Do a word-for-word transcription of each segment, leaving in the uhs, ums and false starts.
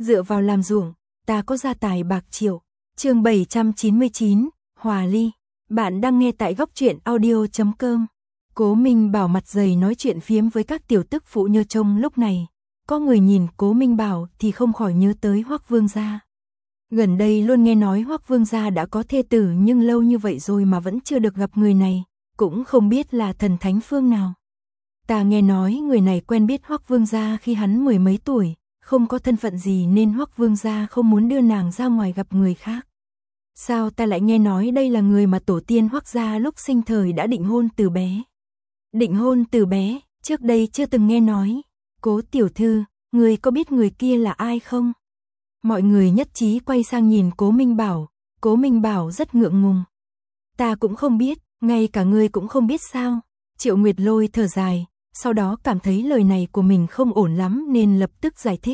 dựa vào làm ruộng, ta có gia tài bạc triệu. Chương bảy trăm chín mươi chín, Hòa ly. Bạn đang nghe tại góc truyện audio chấm com. Cố Minh Bảo mặt dày nói chuyện phiếm với các tiểu tức phụ nhơ trông lúc này. Có người nhìn Cố Minh Bảo thì không khỏi nhớ tới Hoắc Vương gia. Gần đây luôn nghe nói Hoắc Vương gia đã có thê tử, nhưng lâu như vậy rồi mà vẫn chưa được gặp người này, cũng không biết là thần thánh phương nào. Ta nghe nói người này quen biết Hoắc Vương gia khi hắn mười mấy tuổi, không có thân phận gì nên Hoắc Vương gia không muốn đưa nàng ra ngoài gặp người khác. Sao ta lại nghe nói đây là người mà tổ tiên Hoắc gia lúc sinh thời đã định hôn từ bé. Định hôn từ bé, trước đây chưa từng nghe nói. Cố tiểu thư, người có biết người kia là ai không? Mọi người nhất trí quay sang nhìn Cố Minh Bảo. Cố Minh Bảo rất ngượng ngùng. Ta cũng không biết, ngay cả ngươi cũng không biết sao? Triệu Nguyệt Lôi thở dài, sau đó cảm thấy lời này của mình không ổn lắm nên lập tức giải thích.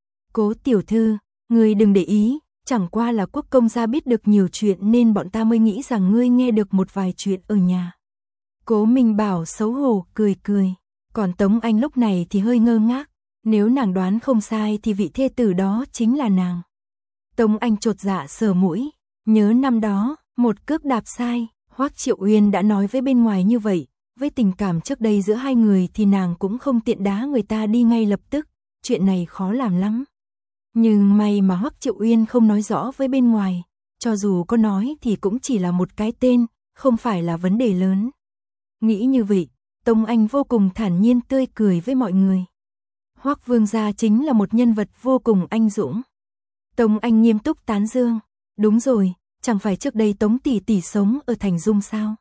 Cố tiểu thư, ngươi đừng để ý, chẳng qua là Quốc công gia biết được nhiều chuyện nên bọn ta mới nghĩ rằng ngươi nghe được một vài chuyện ở nhà. Cố Minh Bảo xấu hổ cười cười, còn Tống Anh lúc này thì hơi ngơ ngác, nếu nàng đoán không sai thì vị thê tử đó chính là nàng. Tống Anh chột dạ sờ mũi, nhớ năm đó, một cước đạp sai, Hoắc Triệu Uyên đã nói với bên ngoài như vậy, với tình cảm trước đây giữa hai người thì nàng cũng không tiện đá người ta đi ngay lập tức, chuyện này khó làm lắm. Nhưng may mà Hoắc Triệu Uyên không nói rõ với bên ngoài, cho dù có nói thì cũng chỉ là một cái tên, không phải là vấn đề lớn. Nghĩ như vậy, Tống Anh vô cùng thản nhiên tươi cười với mọi người. Hoắc Vương gia chính là một nhân vật vô cùng anh dũng. Tống Anh nghiêm túc tán dương, đúng rồi, chẳng phải trước đây Tống tỷ tỷ sống ở Thành Dung sao?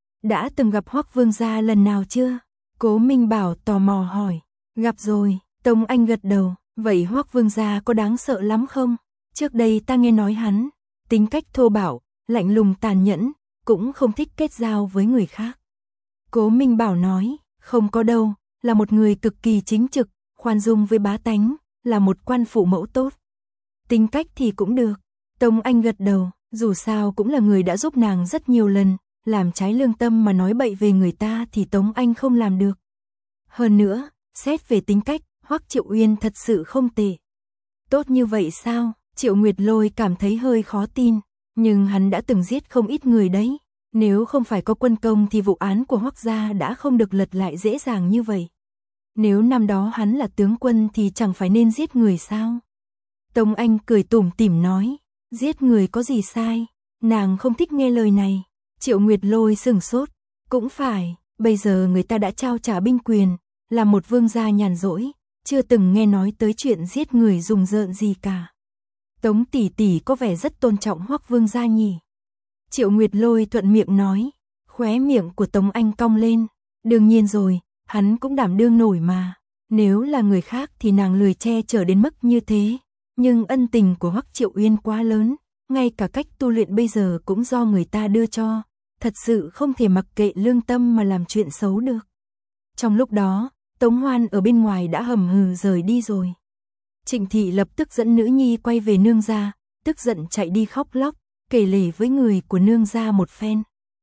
Đã từng gặp Hoắc Vương gia lần nào chưa? Cố Minh Bảo tò mò hỏi. Gặp rồi, Tống Anh gật đầu. Vậy Hoắc Vương gia có đáng sợ lắm không? Trước đây ta nghe nói hắn tính cách thô bạo, lạnh lùng tàn nhẫn, cũng không thích kết giao với người khác. Cố Minh Bảo nói, không có đâu, là một người cực kỳ chính trực, khoan dung với bá tánh, là một quan phụ mẫu tốt. Tính cách thì cũng được. Tống Anh gật đầu, dù sao cũng là người đã giúp nàng rất nhiều lần, làm trái lương tâm mà nói bậy về người ta thì Tống Anh không làm được. Hơn nữa, xét về tính cách, Hoắc Triệu Uyên thật sự không tệ. Tốt như vậy sao? Triệu Nguyệt Lôi cảm thấy hơi khó tin, nhưng hắn đã từng giết không ít người đấy. Nếu không phải có quân công thì vụ án của Hoắc gia đã không được lật lại dễ dàng như vậy. Nếu năm đó hắn là tướng quân thì chẳng phải nên giết người sao? Tống Anh cười tủm tỉm nói, giết người có gì sai? Nàng không thích nghe lời này. Triệu Nguyệt Lôi sừng sốt, cũng phải, bây giờ người ta đã trao trả binh quyền, là một vương gia nhàn rỗi, chưa từng nghe nói tới chuyện giết người rùng rợn gì cả. Tống tỷ tỷ có vẻ rất tôn trọng Hoắc Vương gia nhỉ? Triệu Nguyệt Lôi thuận miệng nói, khóe miệng của Tống Anh cong lên, đương nhiên rồi, hắn cũng đảm đương nổi mà. Nếu là người khác thì nàng lười che chở đến mức như thế, nhưng ân tình của Hoắc Triệu Uyên quá lớn, ngay cả cách tu luyện bây giờ cũng do người ta đưa cho, thật sự không thể mặc kệ lương tâm mà làm chuyện xấu được. Trong lúc đó, Tống Hoan ở bên ngoài đã hầm hừ rời đi rồi. Trịnh Thị lập tức dẫn nữ nhi quay về nương gia, tức giận chạy đi khóc lóc, kể lể với người của nương gia một phen.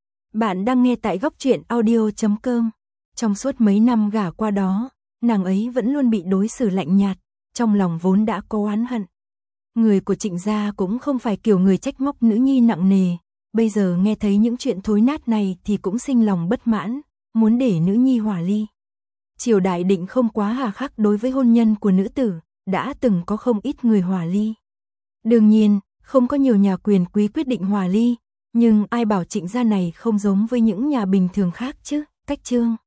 Bạn đang nghe tại góc truyện audio chấm com. Trong suốt mấy năm gả qua đó, nàng ấy vẫn luôn bị đối xử lạnh nhạt, trong lòng vốn đã có oán hận. Người của Trịnh gia cũng không phải kiểu người trách móc nữ nhi nặng nề, bây giờ nghe thấy những chuyện thối nát này thì cũng sinh lòng bất mãn, muốn để nữ nhi hòa ly. Triều đại định không quá hà khắc đối với hôn nhân của nữ tử, đã từng có không ít người hòa ly. Đương nhiên, không có nhiều nhà quyền quý quyết định hòa ly, nhưng ai bảo Trịnh gia này không giống với những nhà bình thường khác chứ? Cách chương